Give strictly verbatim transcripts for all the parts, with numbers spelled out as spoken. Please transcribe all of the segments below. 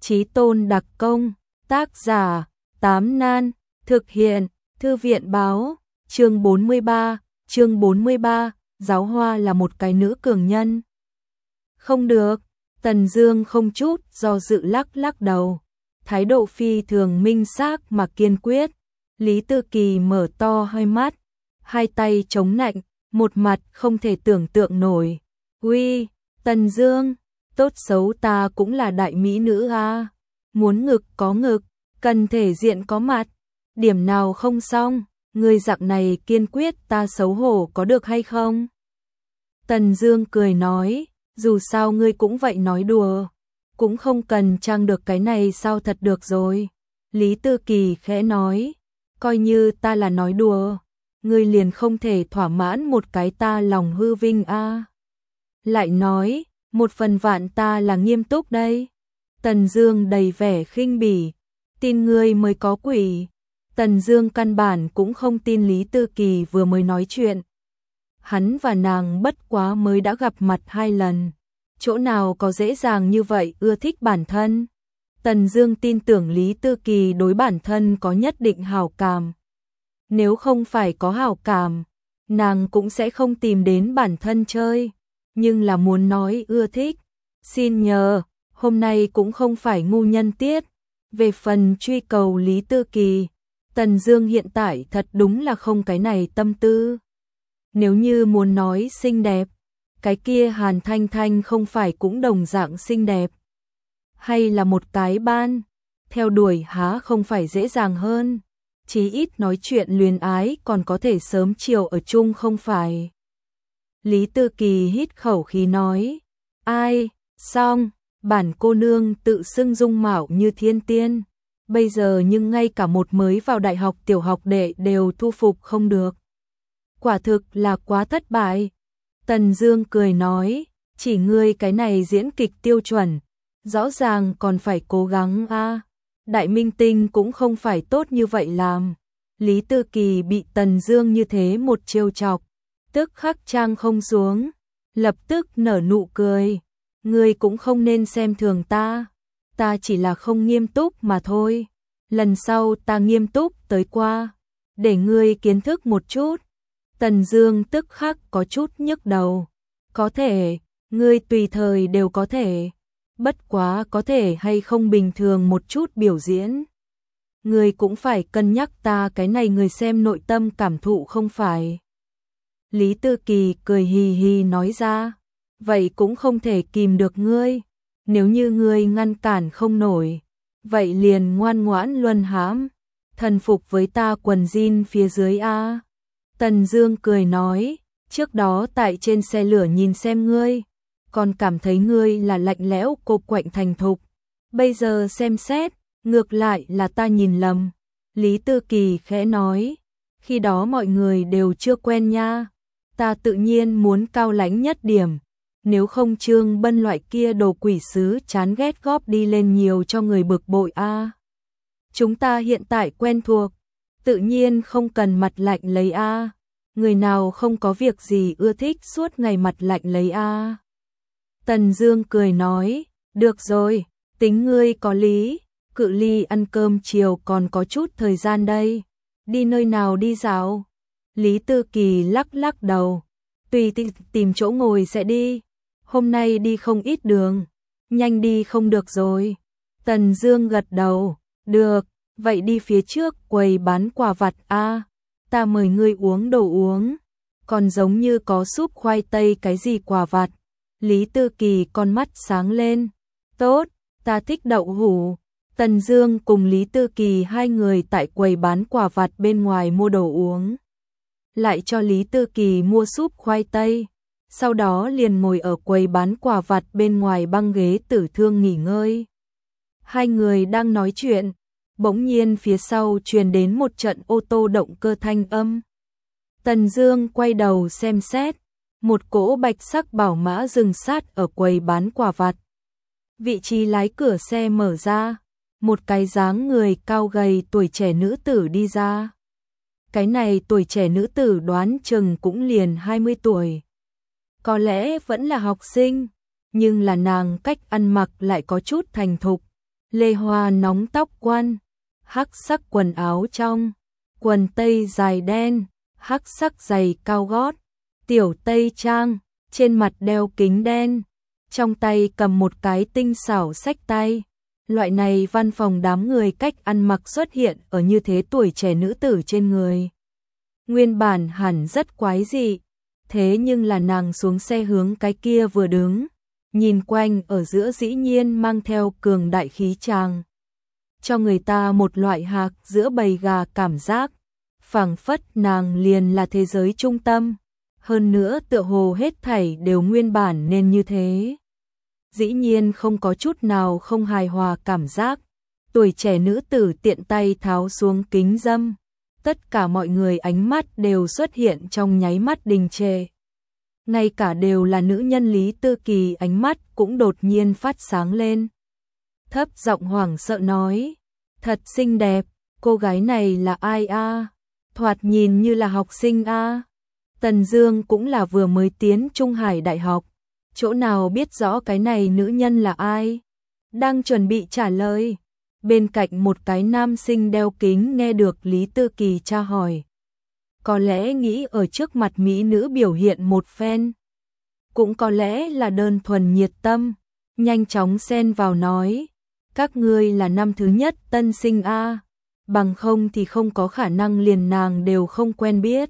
Chí tôn đặc công, tác giả, Tám Nan, thực hiện, Thư viện báo, chương bốn mươi ba, chương bốn mươi ba, Giáo Hoa là một cái nữ cường nhân. Không được, Tần Dương không chút do dự lắc lắc đầu, thái độ phi thường minh xác mà kiên quyết. Lý Tư Kỳ mở to hai mắt, hai tay chống nạnh, một mặt không thể tưởng tượng nổi. Uy, Tần Dương, tốt xấu ta cũng là đại mỹ nữ a, muốn ngực có ngực, cần thể diện có mặt, điểm nào không xong, ngươi dạng này kiên quyết ta xấu hổ có được hay không? Tần Dương cười nói, dù sao ngươi cũng vậy nói đùa, cũng không cần trang được cái này sao thật được rồi. Lý Tư Kỳ khẽ nói, coi như ta là nói đùa, ngươi liền không thể thỏa mãn một cái ta lòng hư vinh a? Lại nói, một phần vạn ta là nghiêm túc đây. Tần Dương đầy vẻ khinh bỉ, tin ngươi mới có quỷ. Tần Dương căn bản cũng không tin Lý Tư Kỳ vừa mới nói chuyện. Hắn và nàng bất quá mới đã gặp mặt hai lần, chỗ nào có dễ dàng như vậy ưa thích bản thân. Tần Dương tin tưởng Lý Tư Kỳ đối bản thân có nhất định hảo cảm. Nếu không phải có hảo cảm, nàng cũng sẽ không tìm đến bản thân chơi. Nhưng là muốn nói ưa thích, xin nhờ, hôm nay cũng không phải ngu nhân tiết. Về phần truy cầu Lý Tư Kỳ, Tần Dương hiện tại thật đúng là không cái này tâm tư. Nếu như muốn nói xinh đẹp, cái kia Hàn Thanh Thanh không phải cũng đồng dạng xinh đẹp. Hay là một cái ban, theo đuổi há không phải dễ dàng hơn, chí ít nói chuyện luyến ái còn có thể sớm chiều ở chung không phải. Lý Tư Kỳ hít khẩu khí nói, ai, xong, bản cô nương tự xưng dung mạo như thiên tiên, bây giờ nhưng ngay cả một mới vào đại học tiểu học đệ đều thu phục không được. Quả thực là quá thất bại. Tần Dương cười nói, chỉ ngươi cái này diễn kịch tiêu chuẩn, rõ ràng còn phải cố gắng a. Đại minh tinh cũng không phải tốt như vậy làm. Lý Tư Kỳ bị Tần Dương như thế một trêu chọc, tức khắc trang không xuống, lập tức nở nụ cười. Ngươi cũng không nên xem thường ta, ta chỉ là không nghiêm túc mà thôi. Lần sau ta nghiêm túc tới qua, để ngươi kiến thức một chút. Tần Dương tức khắc có chút nhức đầu. Có thể, ngươi tùy thời đều có thể. Bất quá có thể hay không bình thường một chút biểu diễn. Ngươi cũng phải cân nhắc ta cái này người xem nội tâm cảm thụ không phải. Lý Tư Kỳ cười hì hì nói ra, vậy cũng không thể kìm được ngươi. Nếu như ngươi ngăn cản không nổi, vậy liền ngoan ngoãn luân hãm, thần phục với ta quần jean phía dưới a. Tần Dương cười nói, trước đó tại trên xe lửa nhìn xem ngươi, còn cảm thấy ngươi là lạnh lẽo cô quạnh thành thục. Bây giờ xem xét, ngược lại là ta nhìn lầm. Lý Tư Kỳ khẽ nói, khi đó mọi người đều chưa quen nha. Ta tự nhiên muốn cao lãnh nhất điểm. Nếu không Trương Bân loại kia đồ quỷ sứ chán ghét góp đi lên nhiều cho người bực bội a. Chúng ta hiện tại quen thuộc, tự nhiên không cần mặt lạnh lấy a. Người nào không có việc gì ưa thích suốt ngày mặt lạnh lấy a. Tần Dương cười nói, được rồi, tính ngươi có lý, cự ly ăn cơm chiều còn có chút thời gian đây. Đi nơi nào đi dạo? Lý Tư Kỳ lắc lắc đầu, tùy tìm chỗ ngồi sẽ đi. Hôm nay đi không ít đường, nhanh đi không được rồi. Tần Dương gật đầu, được, vậy đi phía trước quầy bán quà vặt a, ta mời ngươi uống đồ uống, còn giống như có súp khoai tây cái gì quà vặt. Lý Tư Kỳ con mắt sáng lên, tốt, ta thích đậu hũ. Tần Dương cùng Lý Tư Kỳ hai người tại quầy bán quà vặt bên ngoài mua đồ uống, lại cho Lý Tư Kỳ mua súp khoai tây. Sau đó liền ngồi ở quầy bán quà vặt bên ngoài băng ghế tử thương nghỉ ngơi. Hai người đang nói chuyện, bỗng nhiên phía sau truyền đến một trận ô tô động cơ thanh âm. Tần Dương quay đầu xem xét, một cỗ bạch sắc bảo mã dừng sát ở quầy bán quà vặt. Vị trí lái cửa xe mở ra, một cái dáng người cao gầy tuổi trẻ nữ tử đi ra. Cái này tuổi trẻ nữ tử đoán chừng cũng liền hai mươi tuổi. Có lẽ vẫn là học sinh, nhưng là nàng cách ăn mặc lại có chút thành thục, lê hoa nóng tóc quăn, hắc sắc quần áo trong, quần tây dài đen, hắc sắc giày cao gót, tiểu tây trang, trên mặt đeo kính đen, trong tay cầm một cái tinh xảo xách tay. Loại này văn phòng đám người cách ăn mặc xuất hiện ở như thế tuổi trẻ nữ tử trên người. Nguyên bản hẳn rất quái dị, thế nhưng là nàng xuống xe hướng cái kia vừa đứng, nhìn quanh ở giữa dĩ nhiên mang theo cường đại khí tràng, cho người ta một loại hạc giữa bầy gà cảm giác, phảng phất nàng liền là thế giới trung tâm, hơn nữa tựa hồ hết thảy đều nguyên bản nên như thế. Dĩ nhiên không có chút nào không hài hòa cảm giác, tuổi trẻ nữ tử tiện tay tháo xuống kính dâm, tất cả mọi người ánh mắt đều xuất hiện trong nháy mắt đình trệ. Ngay cả đều là nữ nhân Lý Tư Kỳ ánh mắt cũng đột nhiên phát sáng lên. Thấp giọng hoảng sợ nói, thật xinh đẹp, cô gái này là ai a? Thoạt nhìn như là học sinh a. Tần Dương cũng là vừa mới tiến Trung Hải Đại học, chỗ nào biết rõ cái này nữ nhân là ai. Đang chuẩn bị trả lời, bên cạnh một cái nam sinh đeo kính nghe được Lý Tư Kỳ tra hỏi. Có lẽ nghĩ ở trước mặt mỹ nữ biểu hiện một phen, cũng có lẽ là đơn thuần nhiệt tâm, nhanh chóng xen vào nói, các ngươi là năm thứ nhất tân sinh a, bằng không thì không có khả năng liền nàng đều không quen biết.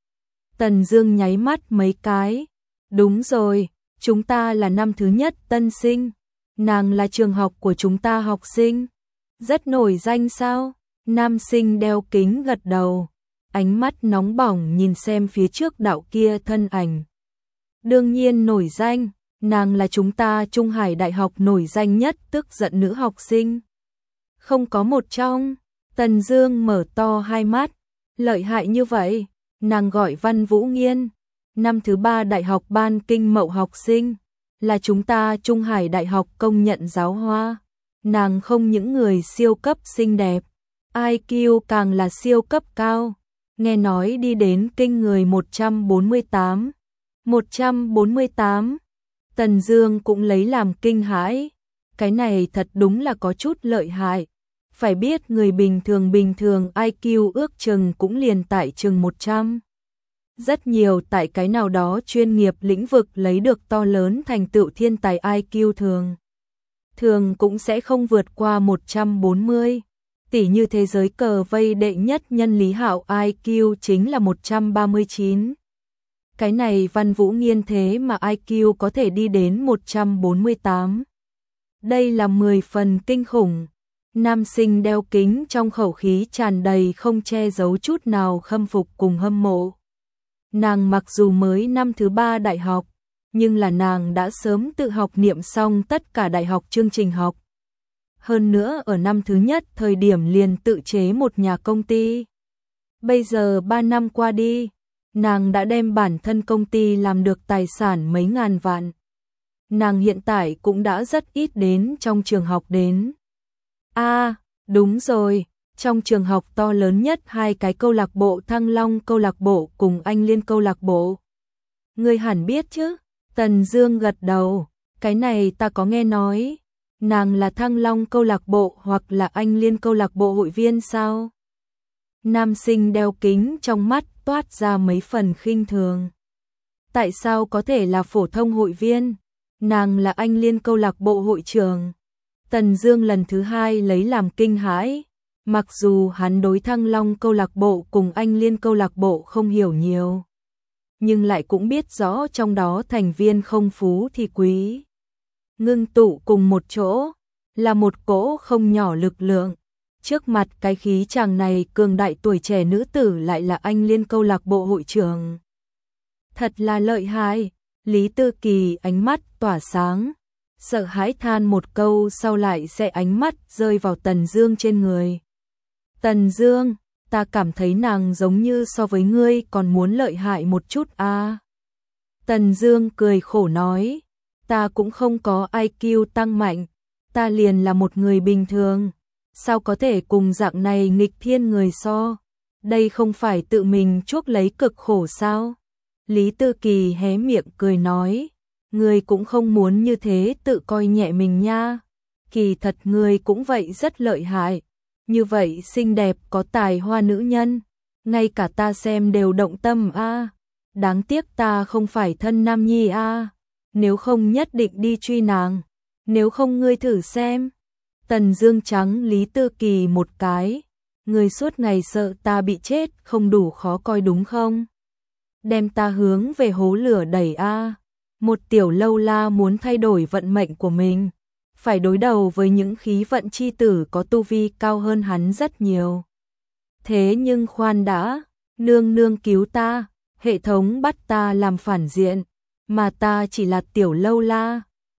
Tần Dương nháy mắt mấy cái, đúng rồi, chúng ta là năm thứ nhất tân sinh, nàng là trường học của chúng ta học sinh, rất nổi danh sao? Nam sinh đeo kính gật đầu, ánh mắt nóng bỏng nhìn xem phía trước đạo kia thân ảnh. Đương nhiên nổi danh, nàng là chúng ta Trung Hải Đại học nổi danh nhất tức giận nữ học sinh. Không có một trong, Tần Dương mở to hai mắt, lợi hại như vậy, nàng gọi Văn Vũ Nghiên, năm thứ ba đại học ban kinh mậu học sinh, là chúng ta Trung Hải Đại học công nhận giáo hoa. Nàng không những người siêu cấp xinh đẹp, i kiu càng là siêu cấp cao, nghe nói đi đến kinh người một trăm bốn mươi tám. một trăm bốn mươi tám. Tần Dương cũng lấy làm kinh hãi, cái này thật đúng là có chút lợi hại. Phải biết người bình thường bình thường i kiu ước chừng cũng liền tại chừng một trăm. Rất nhiều tại cái nào đó chuyên nghiệp lĩnh vực lấy được to lớn thành tựu thiên tài i kiu thường. Thường cũng sẽ không vượt qua một trăm bốn mươi. Tỷ như thế giới cờ vây đệ nhất nhân Lý Hạo i kiu chính là một trăm ba mươi chín. Cái này Văn Vũ Nghiên thế mà i kiu có thể đi đến một trăm bốn mươi tám. Đây là mười phần kinh khủng. Nam sinh đeo kính trong khẩu khí tràn đầy không che giấu chút nào khâm phục cùng hâm mộ. Nàng mặc dù mới năm thứ ba đại học, nhưng là nàng đã sớm tự học niệm xong tất cả đại học chương trình học. Hơn nữa ở năm thứ nhất thời điểm liền tự chế một nhà công ty. Bây giờ ba năm qua đi, nàng đã đem bản thân công ty làm được tài sản mấy ngàn vạn. Nàng hiện tại cũng đã rất ít đến trong trường học đến. A, à, đúng rồi, trong trường học to lớn nhất hai cái câu lạc bộ Thăng Long câu lạc bộ cùng Anh Liên câu lạc bộ. Ngươi hẳn biết chứ? Tần Dương gật đầu, cái này ta có nghe nói. Nàng là Thăng Long câu lạc bộ hoặc là Anh Liên câu lạc bộ hội viên sao? Nam sinh đeo kính trong mắt toát ra mấy phần khinh thường. Tại sao có thể là phổ thông hội viên? Nàng là Anh Liên câu lạc bộ hội trưởng. Tần Dương lần thứ hai lấy làm kinh hãi, mặc dù hắn đối Thăng Long câu lạc bộ cùng Anh Liên câu lạc bộ không hiểu nhiều, nhưng lại cũng biết rõ trong đó thành viên không phú thì quý. Ngưng tụ cùng một chỗ, là một cỗ không nhỏ lực lượng. Trước mặt cái khí chàng này cường đại tuổi trẻ nữ tử lại là Anh Liên câu lạc bộ hội trưởng. Thật là lợi hại, Lý Tư Kỳ ánh mắt tỏa sáng, sợ hãi than một câu sau lại sẽ ánh mắt rơi vào Tần Dương trên người. Tần Dương, ta cảm thấy nàng giống như so với ngươi còn muốn lợi hại một chút a. À. Tần Dương cười khổ nói, ta cũng không có i kiu tăng mạnh, ta liền là một người bình thường, sao có thể cùng dạng này nghịch thiên người so, đây không phải tự mình chuốc lấy cực khổ sao? Lý Tư Kỳ hé miệng cười nói, ngươi cũng không muốn như thế tự coi nhẹ mình nha. kỳ thật ngươi cũng vậy rất lợi hại, như vậy xinh đẹp có tài hoa nữ nhân, ngay cả ta xem đều động tâm a. Đáng tiếc ta không phải thân nam nhi a, nếu không nhất định đi truy nàng, nếu không ngươi thử xem. Tần Dương trắng Lý Tư Kỳ một cái, ngươi suốt ngày sợ ta bị chết không đủ khó coi đúng không? Đem ta hướng về hố lửa đẩy a. Một tiểu lâu la muốn thay đổi vận mệnh của mình, phải đối đầu với những khí vận chi tử có tu vi cao hơn hắn rất nhiều. Thế nhưng khoan đã, nương nương cứu ta, hệ thống bắt ta làm phản diện, mà ta chỉ là tiểu lâu la,